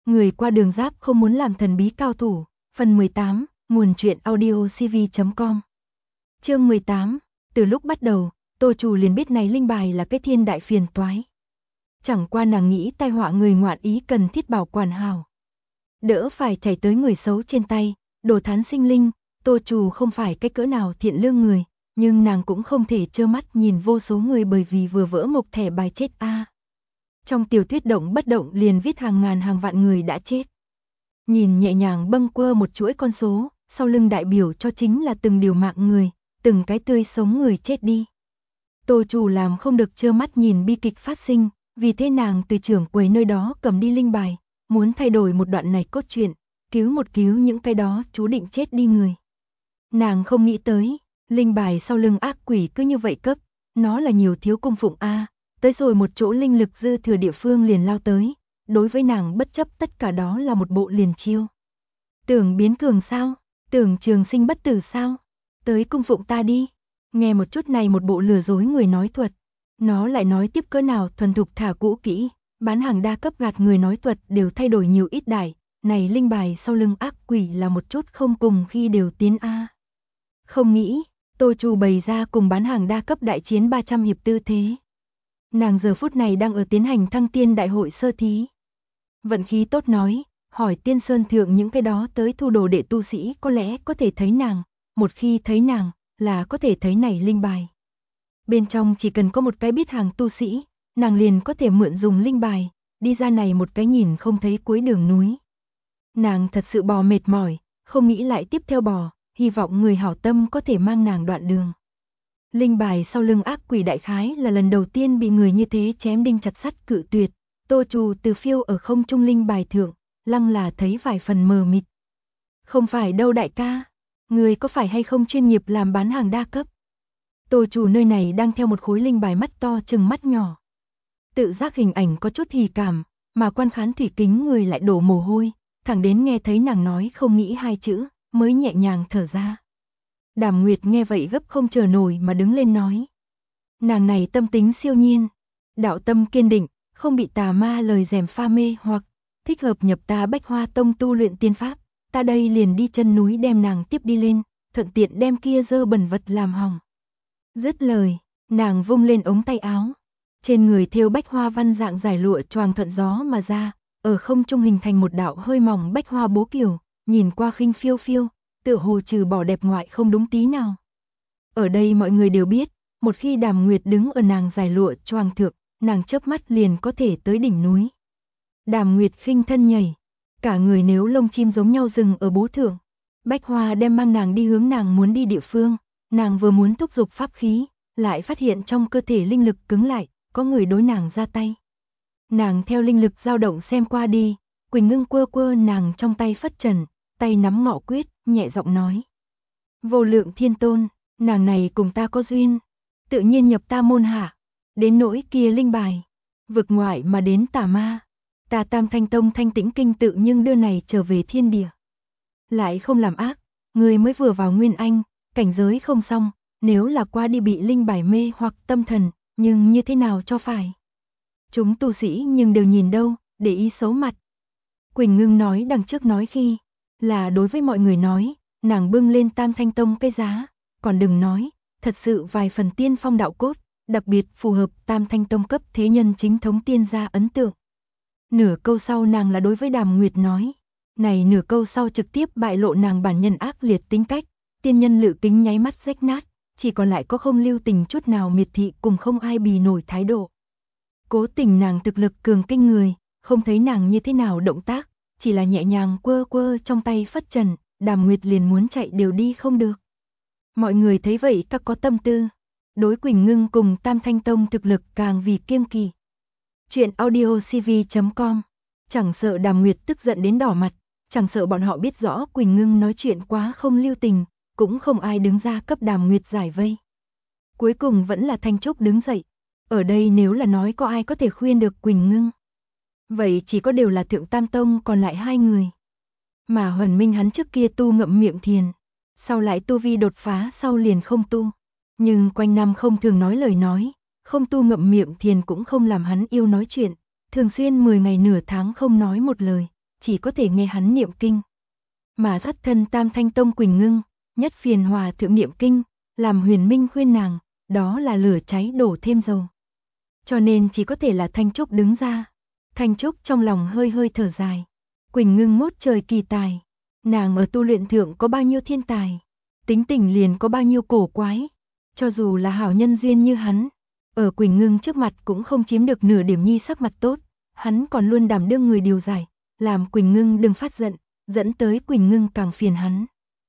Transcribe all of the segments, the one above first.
Người qua đường giáp không muốn làm thần bí cao thủ. Phần 18, nguồn truyện audiocv.com. Chương 18, từ lúc bắt đầu, Tô Trù liền biết này linh bài là cái thiên đại phiền toái. Chẳng qua nàng nghĩ tai họa người ngoạn ý cần thiết bảo quản hảo. Đỡ phải chảy tới người xấu trên tay, đồ thán sinh linh, Tô Trù không phải cái cỡ nào thiện lương người, nhưng nàng cũng không thể trơ mắt nhìn vô số người bởi vì vừa vỡ một thẻ bài chết a. Trong tiểu thuyết động bất động liền viết hàng ngàn hàng vạn người đã chết. Nhìn nhẹ nhàng bâng quơ một chuỗi con số, sau lưng đại biểu cho chính là từng điều mạng người, từng cái tươi sống người chết đi. Tô Trù làm không được trơ mắt nhìn bi kịch phát sinh, vì thế nàng từ trưởng quầy nơi đó cầm đi linh bài, muốn thay đổi một đoạn này cốt truyện, cứu những cái đó chú định chết đi người. Nàng không nghĩ tới, linh bài sau lưng ác quỷ cứ như vậy cấp, nó là nhiều thiếu cung phụng a, tới rồi một chỗ linh lực dư thừa địa phương liền lao tới, đối với nàng bất chấp tất cả đó là một bộ liền chiêu. Tưởng biến cường sao? Tưởng trường sinh bất tử sao? Tới cung phụng ta đi. Nghe một chút này một bộ lừa dối người nói thuật, nó lại nói tiếp cỡ nào thuần thục thả cũ kỹ, bán hàng đa cấp gạt người nói thuật đều thay đổi nhiều ít đại, này linh bài sau lưng ác quỷ là một chút không cùng khi đều tiến a. Không nghĩ, Tô Trù bày ra cùng bán hàng đa cấp đại chiến 300 hiệp tư thế. Nàng giờ phút này đang ở tiến hành thăng tiên đại hội sơ thí. Vận khí tốt nói, hỏi tiên sơn thượng những cái đó tới thu đồ đệ tu sĩ có lẽ có thể thấy nàng, một khi thấy nàng, là có thể thấy này linh bài. Bên trong chỉ cần có một cái biết hàng tu sĩ, nàng liền có thể mượn dùng linh bài, đi ra này một cái nhìn không thấy cuối đường núi. Nàng thật sự bò mệt mỏi, không nghĩ lại tiếp theo bò, hy vọng người hảo tâm có thể mang nàng đoạn đường. Linh bài sau lưng ác quỷ đại khái là lần đầu tiên bị người như thế chém đinh chặt sắt cự tuyệt. Tô Trù từ phiêu ở không trung linh bài thượng, lăng là thấy vài phần mờ mịt. Không phải đâu đại ca, người có phải hay không chuyên nghiệp làm bán hàng đa cấp? Tô Trù nơi này đang theo một khối linh bài mắt to chừng mắt nhỏ. Tự giác hình ảnh có chút hỉ cảm, mà quan khán thủy kính người lại đổ mồ hôi, thẳng đến nghe thấy nàng nói không nghĩ hai chữ, mới nhẹ nhàng thở ra. Đàm Nguyệt nghe vậy gấp không chờ nổi mà đứng lên nói. Nàng này tâm tính siêu nhiên, đạo tâm kiên định, không bị tà ma lời dèm pha mê hoặc thích hợp nhập ta Bách Hoa Tông tu luyện tiên pháp, ta đây liền đi chân núi đem nàng tiếp đi lên, thuận tiện đem kia dơ bẩn vật làm hỏng. Dứt lời, nàng vung lên ống tay áo, trên người thêu bách hoa văn dạng giải lụa choàng thuận gió mà ra, ở không trung hình thành một đạo hơi mỏng bách hoa bố kiều, nhìn qua khinh phiêu phiêu, tựa hồ trừ bỏ đẹp ngoại không đúng tí nào. Ở đây mọi người đều biết, một khi Đàm Nguyệt đứng ở nàng giải lụa choàng thượng, nàng chớp mắt liền có thể tới đỉnh núi. Đàm Nguyệt khinh thân nhảy, cả người nếu lông chim giống nhau dừng ở bố thượng. Bách Hoa đem mang nàng đi hướng nàng muốn đi địa phương, nàng vừa muốn thúc giục pháp khí, lại phát hiện trong cơ thể linh lực cứng lại, có người đối nàng ra tay. Nàng theo linh lực dao động xem qua đi, Quỳnh Ngưng quơ quơ nàng trong tay phất trần, tay nắm ngọ quyết, nhẹ giọng nói. Vô lượng thiên tôn, nàng này cùng ta có duyên, tự nhiên nhập ta môn hạ, đến nỗi kia linh bài, vực ngoại mà đến tà ma, ta Tam Thanh Tông Thanh Tĩnh Kinh tự nhưng đưa này trở về thiên địa. Lại không làm ác, người mới vừa vào Nguyên Anh, cảnh giới không xong, nếu là qua đi bị linh bài mê hoặc tâm thần, nhưng như thế nào cho phải. Chúng tu sĩ nhưng đều nhìn đâu, để ý xấu mặt. Quỳnh Ngưng nói đằng trước nói khi, là đối với mọi người nói, nàng bưng lên Tam Thanh Tông cái giá, còn đừng nói, thật sự vài phần tiên phong đạo cốt, đặc biệt phù hợp Tam Thanh Tông cấp thế nhân chính thống tiên gia ấn tượng. Nửa câu sau nàng là đối với Đàm Nguyệt nói, này nửa câu sau trực tiếp bại lộ nàng bản nhân ác liệt tính cách, tiên nhân Lự Kính nháy mắt rách nát, chỉ còn lại có không lưu tình chút nào miệt thị cùng không ai bì nổi thái độ. Cố tình nàng thực lực cường kinh người, không thấy nàng như thế nào động tác, chỉ là nhẹ nhàng quơ quơ trong tay phất trần, Đàm Nguyệt liền muốn chạy đều đi không được. Mọi người thấy vậy các có tâm tư, đối Quỳnh Ngưng cùng Tam Thanh Tông thực lực càng vì kiêng kỵ. Chuyện audiocv.com. Chẳng sợ Đàm Nguyệt tức giận đến đỏ mặt, chẳng sợ bọn họ biết rõ Quỳnh Ngưng nói chuyện quá không lưu tình, cũng không ai đứng ra cấp Đàm Nguyệt giải vây. Cuối cùng vẫn là Thanh Trúc đứng dậy. Ở đây nếu là nói có ai có thể khuyên được Quỳnh Ngưng, vậy chỉ có đều là Thượng Tam Tông còn lại hai người. Mà Huẩn Minh hắn trước kia tu ngậm miệng thiền, sau lại tu vi đột phá sau liền không tu. Nhưng quanh năm không thường nói lời nói, không tu ngậm miệng thiền cũng không làm hắn yêu nói chuyện, thường xuyên 10 ngày nửa tháng không nói một lời, chỉ có thể nghe hắn niệm kinh. Mà thất thân Tam Thanh Tông Quỳnh Ngưng, nhất phiền hòa thượng niệm kinh, làm Huyền Minh khuyên nàng, đó là lửa cháy đổ thêm dầu. Cho nên chỉ có thể là Thanh Trúc đứng ra. Thanh Trúc trong lòng hơi hơi thở dài. Quỳnh Ngưng ngút trời kỳ tài. Nàng ở tu luyện thượng có bao nhiêu thiên tài, tính tình liền có bao nhiêu cổ quái. Cho dù là hảo nhân duyên như hắn, ở Quỳnh Ngưng trước mặt cũng không chiếm được nửa điểm nhi sắc mặt tốt. Hắn còn luôn đảm đương người điều giải, làm Quỳnh Ngưng đừng phát giận, dẫn tới Quỳnh Ngưng càng phiền hắn.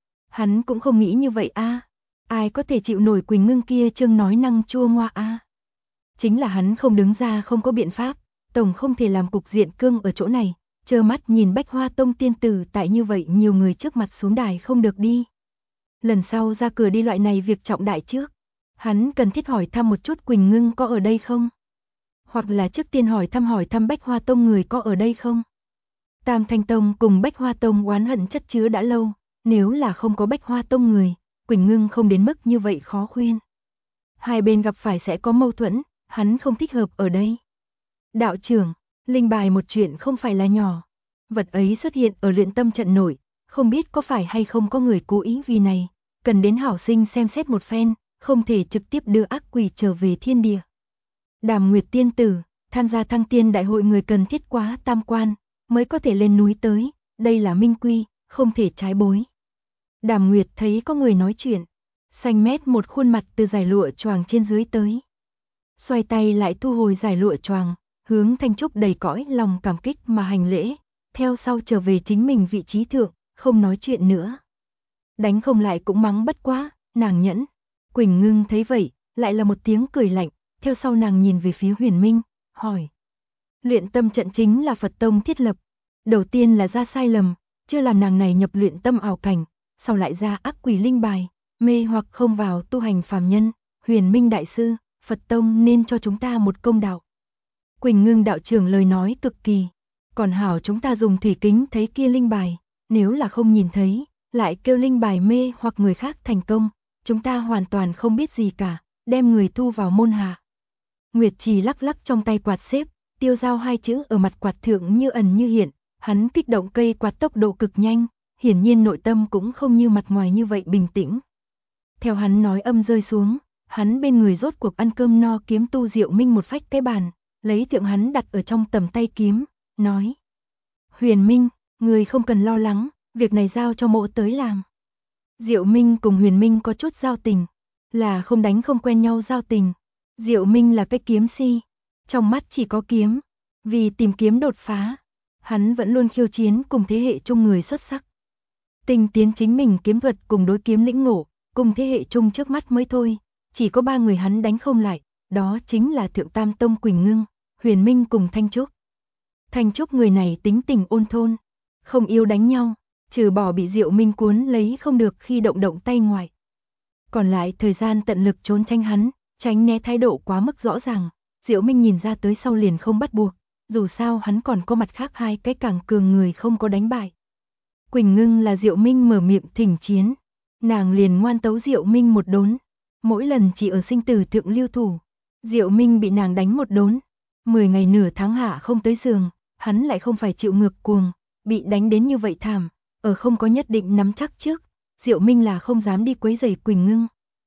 Hắn cũng không nghĩ như vậy a. Ai có thể chịu nổi Quỳnh Ngưng kia trương nói năng chua ngoa a. Chính là hắn không đứng ra không có biện pháp, tổng không thể làm cục diện cương ở chỗ này, trơ mắt nhìn Bách Hoa Tông tiên tử tại như vậy nhiều người trước mặt xuống đài không được đi. Lần sau ra cửa đi loại này việc trọng đại trước, hắn cần thiết hỏi thăm một chút Quỳnh Ngưng có ở đây không? Hoặc là trước tiên hỏi thăm Bách Hoa Tông người có ở đây không? Tam Thanh Tông cùng Bách Hoa Tông oán hận chất chứa đã lâu, nếu là không có Bách Hoa Tông người, Quỳnh Ngưng không đến mức như vậy khó khuyên. Hai bên gặp phải sẽ có mâu thuẫn, hắn không thích hợp ở đây. Đạo trưởng, linh bài một chuyện không phải là nhỏ. Vật ấy xuất hiện ở luyện tâm trận nổi, không biết có phải hay không có người cố ý vì này, cần đến hảo sinh xem xét một phen, không thể trực tiếp đưa ác quỷ trở về thiên địa. Đàm Nguyệt tiên tử, tham gia thăng tiên đại hội người cần thiết quá tam quan, mới có thể lên núi tới, đây là minh quy, không thể trái bối. Đàm Nguyệt thấy có người nói chuyện, xanh mét một khuôn mặt từ giải lụa choàng trên dưới tới. Xoay tay lại thu hồi giải lụa choàng, hướng Thanh Trúc đầy cõi lòng cảm kích mà hành lễ, theo sau trở về chính mình vị trí thượng, không nói chuyện nữa. Đánh không lại cũng mắng bất quá, nàng nhẫn. Quỳnh Ngưng thấy vậy, lại là một tiếng cười lạnh, theo sau nàng nhìn về phía Huyền Minh, hỏi. Luyện tâm trận chính là Phật Tông thiết lập. Đầu tiên là ra sai lầm, chưa làm nàng này nhập luyện tâm ảo cảnh, sau lại ra ác quỷ linh bài, mê hoặc không vào tu hành phàm nhân. Huyền Minh đại sư, Phật Tông nên cho chúng ta một công đạo. Quỳnh Ngưng đạo trưởng lời nói cực kỳ. Còn hảo chúng ta dùng thủy kính thấy kia linh bài, nếu là không nhìn thấy, lại kêu linh bài mê hoặc người khác thành công, chúng ta hoàn toàn không biết gì cả, đem người thu vào môn hạ. Nguyệt Trì lắc lắc trong tay quạt xếp, tiêu dao hai chữ ở mặt quạt thượng như ẩn như hiện, hắn kích động cây quạt tốc độ cực nhanh, hiển nhiên nội tâm cũng không như mặt ngoài như vậy bình tĩnh. Theo hắn nói âm rơi xuống, hắn bên người rốt cuộc ăn cơm no kiếm tu Diệu Minh một phách cái bàn, lấy thượng hắn đặt ở trong tầm tay kiếm, nói. Huyền Minh, người không cần lo lắng, việc này giao cho mộ tới làm. Diệu Minh cùng Huyền Minh có chút giao tình, là không đánh không quen nhau giao tình. Diệu Minh là cái kiếm si, trong mắt chỉ có kiếm, vì tìm kiếm đột phá, hắn vẫn luôn khiêu chiến cùng thế hệ chung người xuất sắc. Tinh tiến chính mình kiếm thuật cùng đối kiếm lĩnh ngộ, cùng thế hệ chung trước mắt mới thôi, chỉ có 3 người hắn đánh không lại, đó chính là Thượng Tam Tông Quỳnh Ngưng, Huyền Minh cùng Thanh Trúc. Thanh Trúc người này tính tình ôn thôn, không yêu đánh nhau, trừ bỏ bị Diệu Minh cuốn lấy không được khi động động tay ngoại. Còn lại thời gian tận lực trốn tránh hắn, tránh né thái độ quá mức rõ ràng, Diệu Minh nhìn ra tới sau liền không bắt buộc, dù sao hắn còn có mặt khác hai cái càng cường người không có đánh bại. Quỳnh Ngưng là Diệu Minh mở miệng thỉnh chiến, nàng liền ngoan tấu Diệu Minh một đốn, mỗi lần chỉ ở sinh tử thượng lưu thủ, Diệu Minh bị nàng đánh một đốn, 10 ngày nửa tháng hạ không tới giường, hắn lại không phải chịu ngược cuồng, bị đánh đến như vậy thảm, ở không có nhất định nắm chắc trước, Diệu Minh là không dám đi quấy rầy Quỳnh Ngưng.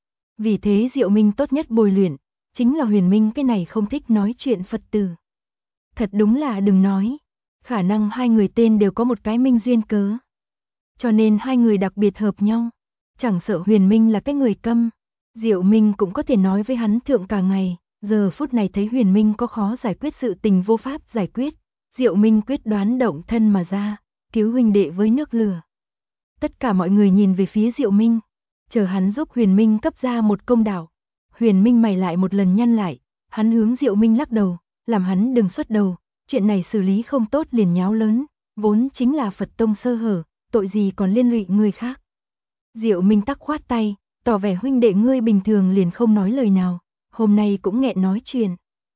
Vì thế Diệu Minh tốt nhất bồi luyện, chính là Huyền Minh cái này không thích nói chuyện Phật tử. Thật đúng là đừng nói, khả năng hai người tên đều có một cái minh duyên cớ. Cho nên hai người đặc biệt hợp nhau, chẳng sợ Huyền Minh là cái người câm, Diệu Minh cũng có thể nói với hắn thượng cả ngày, giờ phút này thấy Huyền Minh có khó giải quyết sự tình vô pháp giải quyết, Diệu Minh quyết đoán động thân mà ra, cứu huynh đệ với nước lửa. Tất cả mọi người nhìn về phía Diệu Minh, chờ hắn giúp Huyền Minh cấp ra một công đạo. Huyền Minh mày lại một lần nhăn lại, hắn hướng Diệu Minh lắc đầu, làm hắn đừng xuất đầu, chuyện này xử lý không tốt liền nháo lớn, vốn chính là Phật Tông sơ hở, tội gì còn liên lụy người khác. Diệu Minh tắc khoát tay, tỏ vẻ huynh đệ ngươi bình thường liền không nói lời nào, hôm nay cũng nghẹn nói chuyện.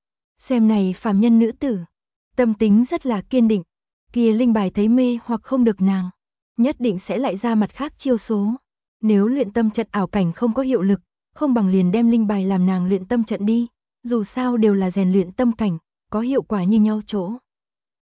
Xem này phàm nhân nữ tử, tâm tính rất là kiên định, kia linh bài thấy mê hoặc không được nàng, nhất định sẽ lại ra mặt khác chiêu số. Nếu luyện tâm trận ảo cảnh không có hiệu lực, không bằng liền đem linh bài làm nàng luyện tâm trận đi, dù sao đều là rèn luyện tâm cảnh, có hiệu quả như nhau chỗ.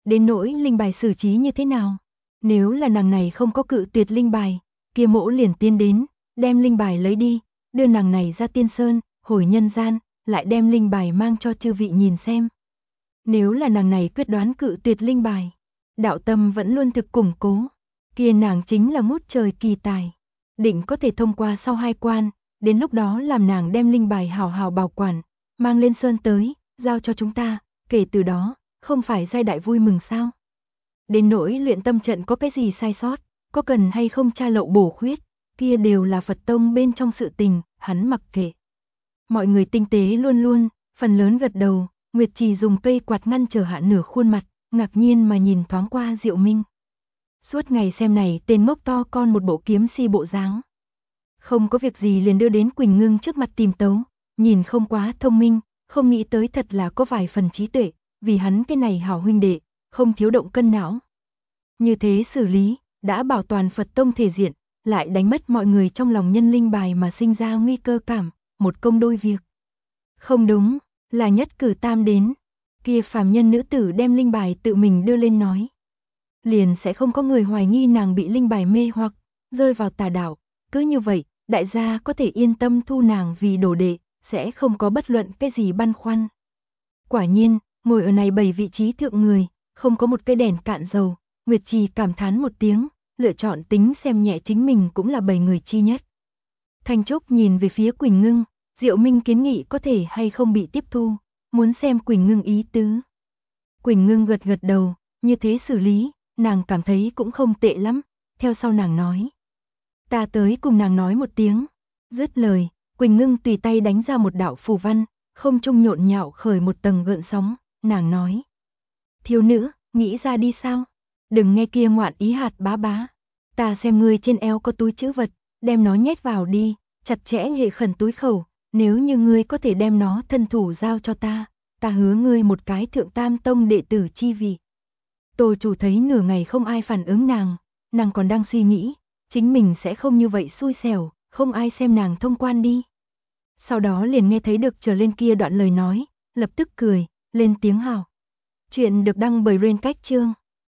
Đến nỗi linh bài xử trí như thế nào? Nếu là nàng này không có cự tuyệt linh bài, kia mỗ liền tiến đến, đem linh bài lấy đi, đưa nàng này ra tiên sơn, hồi nhân gian, lại đem linh bài mang cho chư vị nhìn xem. Nếu là nàng này quyết đoán cự tuyệt linh bài, đạo tâm vẫn luôn thực củng cố, kia nàng chính là ngút trời kỳ tài, định có thể thông qua sau 2 quan, đến lúc đó làm nàng đem linh bài hào hào bảo quản, mang lên sơn tới, giao cho chúng ta, kể từ đó, không phải giai đại vui mừng sao? Đến nỗi luyện tâm trận có cái gì sai sót, có cần hay không tra lậu bổ khuyết, kia đều là Phật tông bên trong sự tình, hắn mặc kệ. Mọi người tinh tế luôn luôn, phần lớn gật đầu, Nguyệt Trì dùng cây quạt ngăn trở hạ nửa khuôn mặt, ngạc nhiên mà nhìn thoáng qua Diệu Minh. Suốt ngày xem này tên ngốc to con một bộ kiếm si bộ dáng. Không có việc gì liền đưa đến Quỳnh Ngưng trước mặt tìm tấu, nhìn không quá thông minh, không nghĩ tới thật là có vài phần trí tuệ, vì hắn cái này hảo huynh đệ, không thiếu động cân não. Như thế xử lý, đã bảo toàn Phật tông thể diện, lại đánh mất mọi người trong lòng nhân linh bài mà sinh ra nguy cơ cảm, một công đôi việc. Không đúng, là Nhất Cử Tam đến, kia phàm nhân nữ tử đem linh bài tự mình đưa lên nói. Liền sẽ không có người hoài nghi nàng bị linh bài mê hoặc, rơi vào tà đạo, cứ như vậy, đại gia có thể yên tâm thu nàng vì đồ đệ, sẽ không có bất luận cái gì băn khoăn. Quả nhiên, ngồi ở này 7 vị trí thượng người, không có một cây đèn cạn dầu, Nguyệt Trì cảm thán một tiếng, lựa chọn tính xem nhẹ chính mình cũng là 7 người chi nhất. Thanh Trúc nhìn về phía Quỳnh Ngưng, Diệu Minh kiến nghị có thể hay không bị tiếp thu, muốn xem Quỳnh Ngưng ý tứ. Quỳnh Ngưng gật gật đầu, như thế xử lý, nàng cảm thấy cũng không tệ lắm, theo sau nàng nói. Ta tới cùng nàng nói một tiếng, dứt lời, Quỳnh Ngưng tùy tay đánh ra một đạo phù văn, không trung nhộn nhạo khởi một tầng gợn sóng, nàng nói. Thiếu nữ, nghĩ ra đi sao? Đừng nghe kia ngoạn ý hạt bá bá. Ta xem ngươi trên eo có túi trữ vật, đem nó nhét vào đi, chặt chẽ hệ khẩn túi khẩu, nếu như ngươi có thể đem nó thân thủ giao cho ta, ta hứa ngươi một cái thượng tam tông đệ tử chi vị. Tô chủ thấy nửa ngày không ai phản ứng nàng còn đang suy nghĩ, chính mình sẽ không như vậy xui xẻo, không ai xem nàng thông quan đi. Sau đó liền nghe thấy được trở lên kia đoạn lời nói, lập tức cười, lên tiếng hào. Chuyện được đăng bởi Rain Cách Chương.